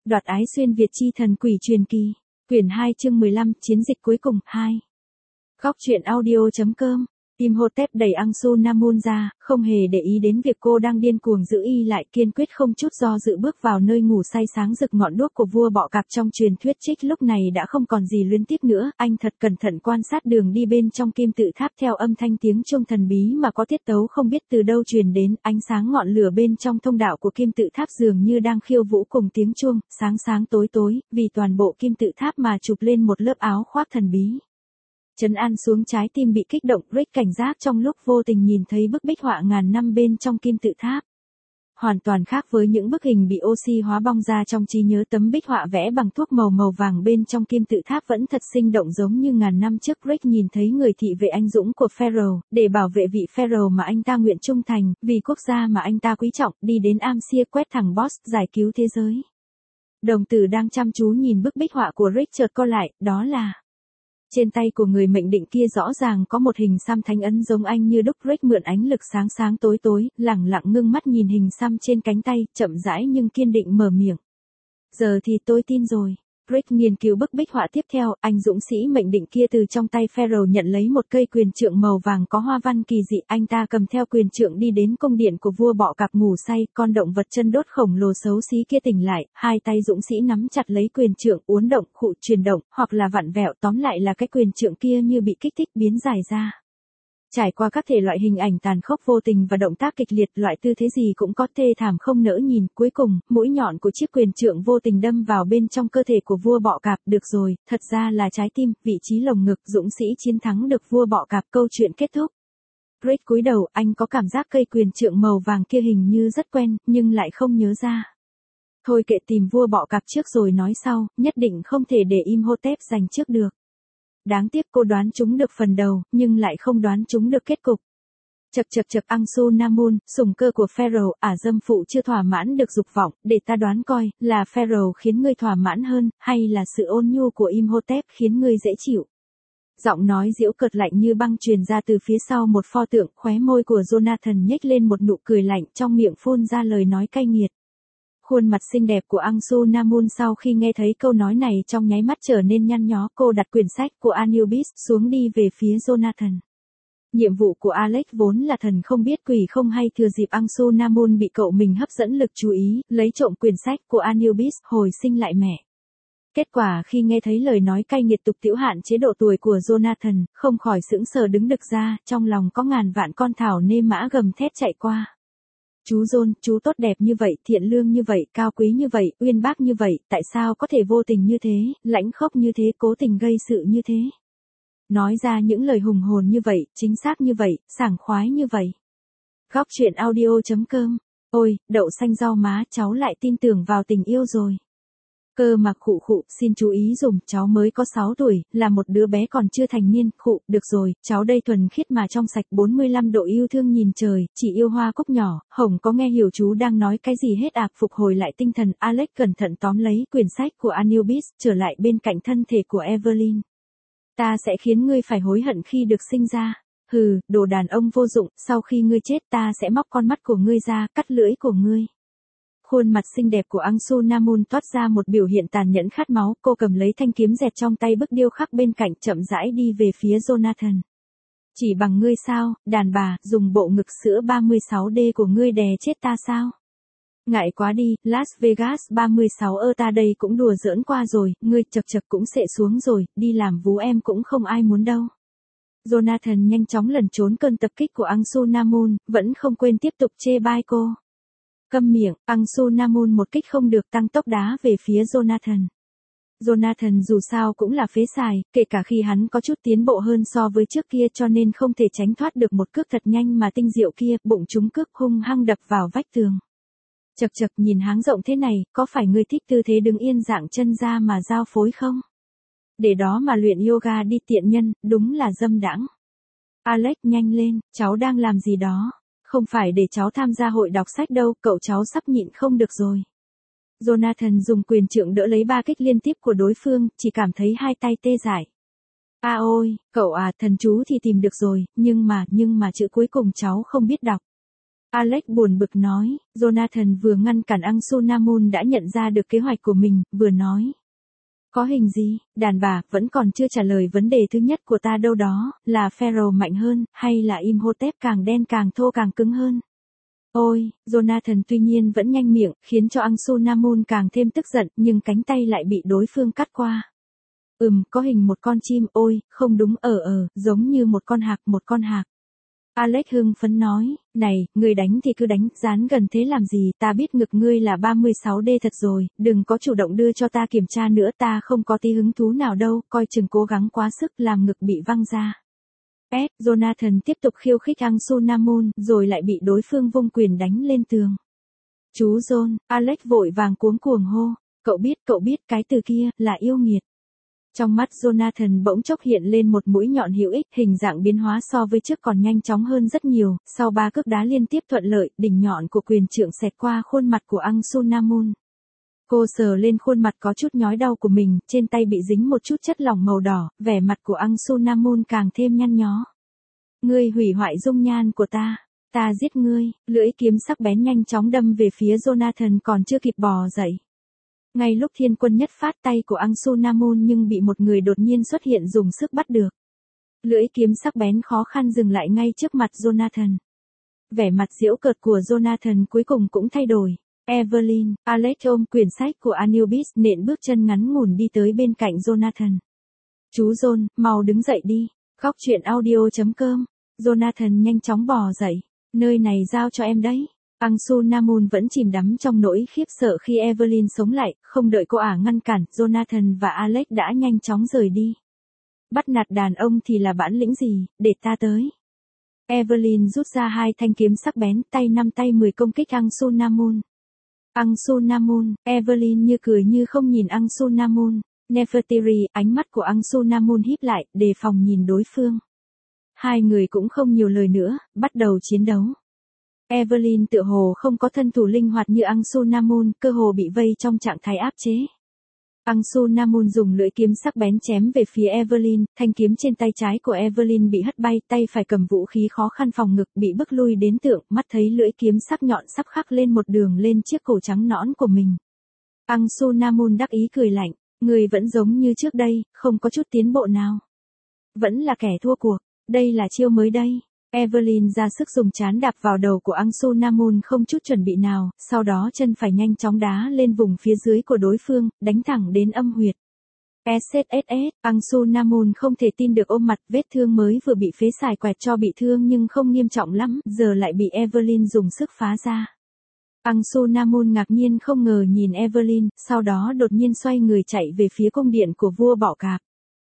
Đoạt ái xuyên Việt chi thần quỷ truyền kỳ. Quyển 2 chương 15 chiến dịch cuối cùng 2. Góc truyện audio.com. Imhotep đẩy Anck-su-namun ra, không hề để ý đến việc cô đang điên cuồng giữ y lại, kiên quyết không chút do dự bước vào nơi ngủ say sáng rực ngọn đuốc của vua bọ cạp trong truyền thuyết trích lúc này đã không còn gì luyến tiếc nữa. Anh thật cẩn thận quan sát đường đi bên trong kim tự tháp theo âm thanh tiếng chuông thần bí mà có tiết tấu không biết từ đâu truyền đến. Ánh sáng ngọn lửa bên trong thông đạo của kim tự tháp dường như đang khiêu vũ cùng tiếng chuông, sáng sáng tối tối, vì toàn bộ kim tự tháp mà chụp lên một lớp áo khoác thần bí. Trấn an xuống trái tim bị kích động, Rick cảnh giác trong lúc vô tình nhìn thấy bức bích họa ngàn năm bên trong kim tự tháp. Hoàn toàn khác với những bức hình bị oxy hóa bong ra trong trí nhớ, tấm bích họa vẽ bằng thuốc màu vàng bên trong kim tự tháp vẫn thật sinh động giống như ngàn năm trước. Rick nhìn thấy người thị vệ anh dũng của Pharaoh, để bảo vệ vị Pharaoh mà anh ta nguyện trung thành, vì quốc gia mà anh ta quý trọng, đi đến Am-Sia quét thẳng boss, giải cứu thế giới. Đồng tử đang chăm chú nhìn bức bích họa của Rick chợt co lại, đó là... Trên tay của người mệnh định kia rõ ràng có một hình xăm thánh ấn giống anh như đúc. Rick mượn ánh lực sáng sáng tối tối, lẳng lặng ngưng mắt nhìn hình xăm trên cánh tay, chậm rãi nhưng kiên định mở miệng. Giờ thì tôi tin rồi. Rick nghiên cứu bức bích họa tiếp theo, anh dũng sĩ mệnh định kia từ trong tay Pharaoh nhận lấy một cây quyền trượng màu vàng có hoa văn kỳ dị. Anh ta cầm theo quyền trượng đi đến cung điện của vua bọ cạp ngủ say. Con động vật chân đốt khổng lồ xấu xí kia tỉnh lại, hai tay dũng sĩ nắm chặt lấy quyền trượng, uốn động, khụ, chuyển động, hoặc là vặn vẹo, tóm lại là cái quyền trượng kia như bị kích thích biến dài ra. Trải qua các thể loại hình ảnh tàn khốc vô tình và động tác kịch liệt, loại tư thế gì cũng có, thê thảm không nỡ nhìn. Cuối cùng, mũi nhọn của chiếc quyền trượng vô tình đâm vào bên trong cơ thể của vua bọ cạp. Được rồi, thật ra là trái tim, vị trí lồng ngực. Dũng sĩ chiến thắng được vua bọ cạp, câu chuyện kết thúc. Rick cúi đầu, anh có cảm giác cây quyền trượng màu vàng kia hình như rất quen, nhưng lại không nhớ ra. Thôi kệ, tìm vua bọ cạp trước rồi nói sau, nhất định không thể để Imhotep giành trước được. Đáng tiếc cô đoán trúng được phần đầu, nhưng lại không đoán trúng được kết cục. Chậc Anck-su-namun, sủng cơ của Pharaoh, dâm phụ chưa thỏa mãn được dục vọng, để ta đoán coi, là Pharaoh khiến ngươi thỏa mãn hơn, hay là sự ôn nhu của Imhotep khiến ngươi dễ chịu. Giọng nói giễu cợt lạnh như băng truyền ra từ phía sau một pho tượng, khóe môi của Jonathan nhếch lên một nụ cười lạnh, trong miệng phun ra lời nói cay nghiệt. Khuôn mặt xinh đẹp của Anck-su-namun sau khi nghe thấy câu nói này trong nháy mắt trở nên nhăn nhó. Cô đặt quyển sách của Anubis xuống đi về phía Jonathan. Nhiệm vụ của Alex vốn là thần không biết quỷ không hay, thừa dịp Anck-su-namun bị cậu mình hấp dẫn lực chú ý, lấy trộm quyển sách của Anubis, hồi sinh lại mẹ. Kết quả khi nghe thấy lời nói cay nghiệt tục tĩu hạn chế độ tuổi của Jonathan, không khỏi sững sờ đứng đực ra, trong lòng có ngàn vạn con thảo nê mã gầm thét chạy qua. Chú John, chú tốt đẹp như vậy, thiện lương như vậy, cao quý như vậy, uyên bác như vậy, tại sao có thể vô tình như thế, lãnh khốc như thế, cố tình gây sự như thế? Nói ra những lời hùng hồn như vậy, chính xác như vậy, sảng khoái như vậy. Góc truyện audio.com. Ôi, đậu xanh rau má, cháu lại tin tưởng vào tình yêu rồi. Cơ mà khụ, xin chú ý dùm, cháu mới có 6 tuổi, là một đứa bé còn chưa thành niên. Khụ, được rồi, cháu đây thuần khiết mà trong sạch, 45 độ yêu thương nhìn trời, chỉ yêu hoa cúc nhỏ. Hồng có nghe hiểu chú đang nói cái gì hết à? Phục hồi lại tinh thần, Alex cẩn thận tóm lấy quyển sách của Anubis, trở lại bên cạnh thân thể của Evelyn. Ta sẽ khiến ngươi phải hối hận khi được sinh ra. Hừ, đồ đàn ông vô dụng, sau khi ngươi chết ta sẽ móc con mắt của ngươi ra, cắt lưỡi của ngươi. Khuôn mặt xinh đẹp của Anck-su-namun toát ra một biểu hiện tàn nhẫn khát máu, cô cầm lấy thanh kiếm dẹt trong tay bức điêu khắc bên cạnh, chậm rãi đi về phía Jonathan. Chỉ bằng ngươi sao, đàn bà, dùng bộ ngực sữa 36D của ngươi đè chết ta sao? Ngại quá đi, Las Vegas 36 ta đây cũng đùa giỡn qua rồi, ngươi chậc cũng xệ xuống rồi, đi làm vú em cũng không ai muốn đâu. Jonathan nhanh chóng lẩn trốn cơn tập kích của Anck-su-namun, vẫn không quên tiếp tục chê bai cô. Câm miệng, Anck-su-namun một kích không được, tăng tốc đá về phía Jonathan. Jonathan dù sao cũng là phế xài, kể cả khi hắn có chút tiến bộ hơn so với trước kia, cho nên không thể tránh thoát được một cước thật nhanh mà tinh diệu kia, bụng trúng cước hung hăng đập vào vách tường. Chậc nhìn háng rộng thế này, có phải ngươi thích tư thế đứng yên dạng chân ra mà giao phối không? Để đó mà luyện yoga đi tiện nhân, đúng là dâm đãng. Alex, nhanh lên, cháu đang làm gì đó? Không phải để cháu tham gia hội đọc sách đâu, cậu cháu sắp nhịn không được rồi. Jonathan dùng quyền trượng đỡ lấy 3 kích liên tiếp của đối phương, chỉ cảm thấy hai tay tê dại. Ôi, cậu thần chú thì tìm được rồi, nhưng mà chữ cuối cùng cháu không biết đọc. Alex buồn bực nói, Jonathan vừa ngăn cản Ansunamun đã nhận ra được kế hoạch của mình, vừa nói. Có hình gì, đàn bà, vẫn còn chưa trả lời vấn đề thứ nhất của ta đâu đó, là Pharaoh mạnh hơn, hay là Imhotep càng đen càng thô càng cứng hơn? Ôi, Jonathan tuy nhiên vẫn nhanh miệng, khiến cho Ansunamun càng thêm tức giận, nhưng cánh tay lại bị đối phương cắt qua. Có hình một con chim, ôi, không đúng, giống như một con hạc. Alex hưng phấn nói, này, ngươi đánh thì cứ đánh, dán gần thế làm gì, ta biết ngực ngươi là 36D thật rồi, đừng có chủ động đưa cho ta kiểm tra nữa, ta không có tí hứng thú nào đâu, coi chừng cố gắng quá sức làm ngực bị văng ra. Jonathan tiếp tục khiêu khích Ansunamun, rồi lại bị đối phương vung quyền đánh lên tường. Chú John, Alex vội vàng cuống cuồng hô, cậu biết cái từ kia, là yêu nghiệt. Trong mắt Jonathan bỗng chốc hiện lên một mũi nhọn hữu ích, hình dạng biến hóa so với trước còn nhanh chóng hơn rất nhiều, sau 3 cước đá liên tiếp thuận lợi, đỉnh nhọn của quyền trượng xẹt qua khuôn mặt của Ansunamun. Cô sờ lên khuôn mặt có chút nhói đau của mình, trên tay bị dính một chút chất lỏng màu đỏ, vẻ mặt của Ansunamun càng thêm nhăn nhó. Ngươi hủy hoại dung nhan của ta giết ngươi, lưỡi kiếm sắc bén nhanh chóng đâm về phía Jonathan còn chưa kịp bò dậy. Ngay lúc thiên quân nhất phát tay của Ansunamun nhưng bị một người đột nhiên xuất hiện dùng sức bắt được. Lưỡi kiếm sắc bén khó khăn dừng lại ngay trước mặt Jonathan. Vẻ mặt giễu cợt của Jonathan cuối cùng cũng thay đổi. Evelyn, Alex ôm quyển sách của Anubis nện bước chân ngắn ngủn đi tới bên cạnh Jonathan. Chú John, mau đứng dậy đi. Góc truyện audio.com. Jonathan nhanh chóng bò dậy. Nơi này giao cho em đấy. Ansunamun vẫn chìm đắm trong nỗi khiếp sợ khi Evelyn sống lại, không đợi cô ả ngăn cản, Jonathan và Alex đã nhanh chóng rời đi. Bắt nạt đàn ông thì là bản lĩnh gì, để ta tới. Evelyn rút ra 2 thanh kiếm sắc bén, tay 5 tay 10 công kích Ansunamun. Ansunamun, Evelyn như cười như không nhìn Ansunamun. Nefertiri, ánh mắt của Ansunamun híp lại, đề phòng nhìn đối phương. Hai người cũng không nhiều lời nữa, bắt đầu chiến đấu. Evelyn tựa hồ không có thân thủ linh hoạt như Ansunamun, cơ hồ bị vây trong trạng thái áp chế. Ansunamun dùng lưỡi kiếm sắc bén chém về phía Evelyn, thanh kiếm trên tay trái của Evelyn bị hất bay, tay phải cầm vũ khí khó khăn phòng ngực, bị bức lui đến tượng, mắt thấy lưỡi kiếm sắc nhọn sắp khắc lên một đường lên chiếc cổ trắng nõn của mình. Ansunamun đắc ý cười lạnh, người vẫn giống như trước đây, không có chút tiến bộ nào. Vẫn là kẻ thua cuộc, đây là chiêu mới đây. Evelyn ra sức dùng trán đạp vào đầu của Ansunamun không chút chuẩn bị nào, sau đó chân phải nhanh chóng đá lên vùng phía dưới của đối phương, đánh thẳng đến âm huyệt. SSS, Ansunamun không thể tin được ôm mặt, vết thương mới vừa bị phế xài quẹt cho bị thương nhưng không nghiêm trọng lắm, giờ lại bị Evelyn dùng sức phá ra. Ansunamun ngạc nhiên không ngờ nhìn Evelyn, sau đó đột nhiên xoay người chạy về phía cung điện của vua bọ cạp.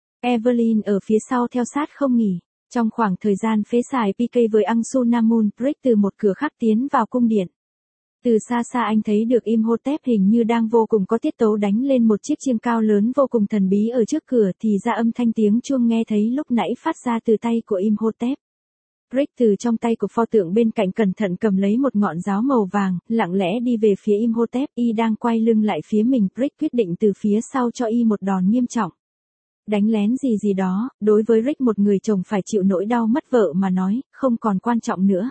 Evelyn ở phía sau theo sát không nghỉ. Trong khoảng thời gian phế xài PK với Ansunamun, Brick từ một cửa khác tiến vào cung điện. Từ xa xa anh thấy được Imhotep hình như đang vô cùng có tiết tấu đánh lên một chiếc chiêng cao lớn vô cùng thần bí ở trước cửa thì ra âm thanh tiếng chuông nghe thấy lúc nãy phát ra từ tay của Imhotep. Brick từ trong tay của pho tượng bên cạnh cẩn thận cầm lấy một ngọn giáo màu vàng, lặng lẽ đi về phía Imhotep, y đang quay lưng lại phía mình, Brick quyết định từ phía sau cho y một đòn nghiêm trọng. Đánh lén gì đó, đối với Rick một người chồng phải chịu nỗi đau mất vợ mà nói, không còn quan trọng nữa.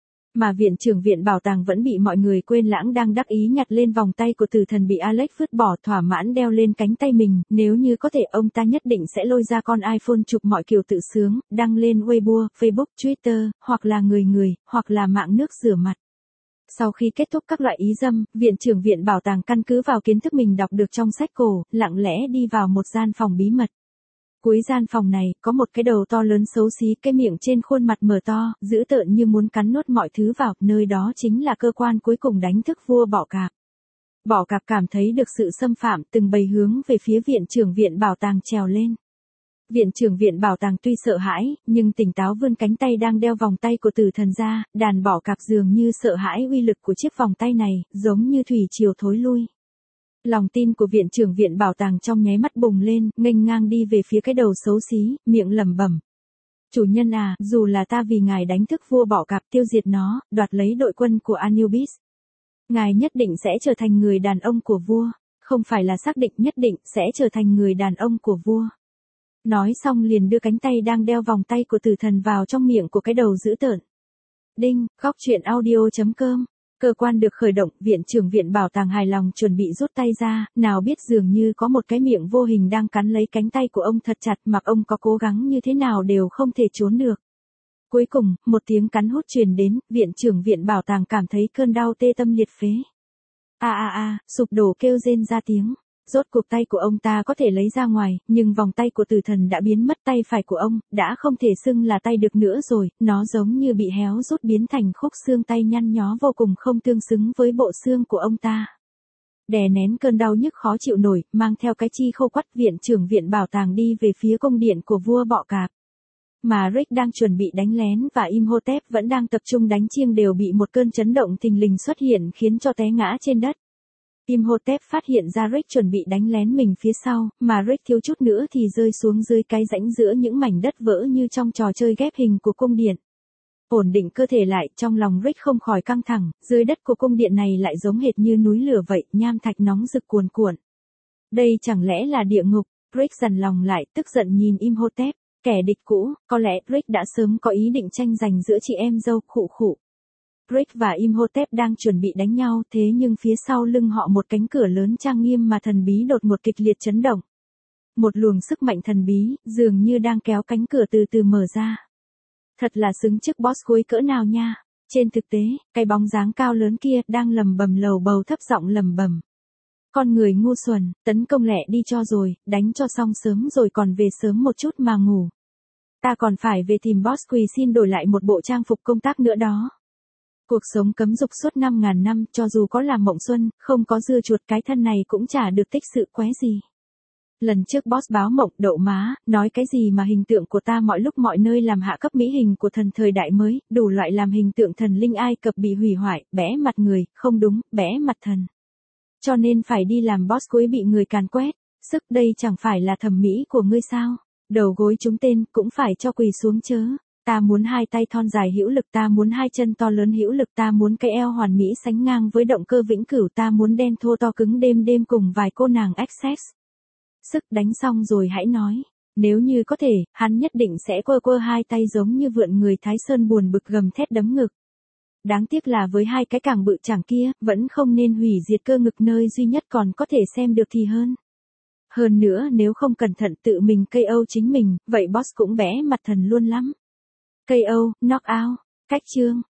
Mà viện trưởng viện bảo tàng vẫn bị mọi người quên lãng đang đắc ý nhặt lên vòng tay của tử thần bị Alex vứt bỏ thỏa mãn đeo lên cánh tay mình, nếu như có thể ông ta nhất định sẽ lôi ra con iPhone chụp mọi kiểu tự sướng, đăng lên Weibo, Facebook, Twitter, hoặc là người, hoặc là mạng nước rửa mặt. Sau khi kết thúc các loại ý dâm, viện trưởng viện bảo tàng căn cứ vào kiến thức mình đọc được trong sách cổ, lặng lẽ đi vào một gian phòng bí mật. Cuối gian phòng này, có một cái đầu to lớn xấu xí, cái miệng trên khuôn mặt mở to, dữ tợn như muốn cắn nuốt mọi thứ vào, nơi đó chính là cơ quan cuối cùng đánh thức vua bọ cạp. Bọ cạp cảm thấy được sự xâm phạm, từng bầy hướng về phía viện trưởng viện bảo tàng trèo lên. Viện trưởng viện bảo tàng tuy sợ hãi, nhưng tỉnh táo vươn cánh tay đang đeo vòng tay của tử thần ra, đàn bọ cạp dường như sợ hãi uy lực của chiếc vòng tay này, giống như thủy triều thối lui. Lòng tin của viện trưởng viện bảo tàng trong nháy mắt bùng lên, nghênh ngang đi về phía cái đầu xấu xí, miệng lẩm bẩm. Chủ nhân à, dù là ta vì ngài đánh thức vua bọ cạp tiêu diệt nó, đoạt lấy đội quân của Anubis. Ngài nhất định sẽ trở thành người đàn ông của vua, không phải là xác định nhất định sẽ trở thành người đàn ông của vua. Nói xong liền đưa cánh tay đang đeo vòng tay của tử thần vào trong miệng của cái đầu dữ tợn. Đinh, góc truyện audio.com. Cơ quan được khởi động, viện trưởng viện bảo tàng hài lòng chuẩn bị rút tay ra, nào biết dường như có một cái miệng vô hình đang cắn lấy cánh tay của ông thật chặt, mặc ông có cố gắng như thế nào đều không thể trốn được. Cuối cùng, một tiếng cắn hút truyền đến, viện trưởng viện bảo tàng cảm thấy cơn đau tê tâm liệt phế. Sụp đổ kêu rên ra tiếng. Rốt cuộc tay của ông ta có thể lấy ra ngoài, nhưng vòng tay của tử thần đã biến mất, tay phải của ông, đã không thể xưng là tay được nữa rồi, nó giống như bị héo rút biến thành khúc xương tay nhăn nhó vô cùng không tương xứng với bộ xương của ông ta. Đè nén cơn đau nhức khó chịu nổi, mang theo cái chi khô quắt, viện trưởng viện bảo tàng đi về phía cung điện của vua bọ cạp. Mà Rick đang chuẩn bị đánh lén và Imhotep vẫn đang tập trung đánh chiêng đều bị một cơn chấn động thình lình xuất hiện khiến cho té ngã trên đất. Imhotep phát hiện ra Rick chuẩn bị đánh lén mình phía sau, mà Rick thiếu chút nữa thì rơi xuống dưới cái rãnh giữa những mảnh đất vỡ như trong trò chơi ghép hình của cung điện. Ổn định cơ thể lại, trong lòng Rick không khỏi căng thẳng, dưới đất của cung điện này lại giống hệt như núi lửa vậy, nham thạch nóng rực cuồn cuộn. Đây chẳng lẽ là địa ngục? Rick dằn lòng lại, tức giận nhìn Imhotep, kẻ địch cũ, có lẽ Rick đã sớm có ý định tranh giành giữa chị em dâu, khụ khụ. Rick và Imhotep đang chuẩn bị đánh nhau, thế nhưng phía sau lưng họ một cánh cửa lớn trang nghiêm mà thần bí đột ngột kịch liệt chấn động. Một luồng sức mạnh thần bí, dường như đang kéo cánh cửa từ từ mở ra. Thật là xứng chức boss cuối cỡ nào nha. Trên thực tế, cái bóng dáng cao lớn kia đang lầm bầm lầu bầu thấp giọng lầm bầm. Con người ngu xuẩn, tấn công lẹ đi cho rồi, đánh cho xong sớm rồi còn về sớm một chút mà ngủ. Ta còn phải về tìm boss quỳ xin đổi lại một bộ trang phục công tác nữa đó. Cuộc sống cấm dục suốt 5.000 năm, cho dù có làm mộng xuân, không có dưa chuột cái thân này cũng chả được tích sự quái gì. Lần trước boss báo mộng, đậu má, nói cái gì mà hình tượng của ta mọi lúc mọi nơi làm hạ cấp mỹ hình của thần thời đại mới, đủ loại làm hình tượng thần linh Ai Cập bị hủy hoại, bẽ mặt người, không đúng, bẽ mặt thần. Cho nên phải đi làm boss cuối bị người càn quét, sức đây chẳng phải là thẩm mỹ của ngươi sao, đầu gối chúng tên cũng phải cho quỳ xuống chớ. Ta muốn hai tay thon dài hữu lực, ta muốn hai chân to lớn hữu lực, ta muốn cái eo hoàn mỹ sánh ngang với động cơ vĩnh cửu, ta muốn đen thô to cứng đêm đêm cùng vài cô nàng access. Sức đánh xong rồi hãy nói, nếu như có thể, hắn nhất định sẽ quơ hai tay giống như vượn người Thái Sơn buồn bực gầm thét đấm ngực. Đáng tiếc là với hai cái càng bự chảng kia, vẫn không nên hủy diệt cơ ngực nơi duy nhất còn có thể xem được thì hơn. Hơn nữa nếu không cẩn thận tự mình KO chính mình, vậy boss cũng bẽ mặt thần luôn lắm. KO, knock out, cách chương.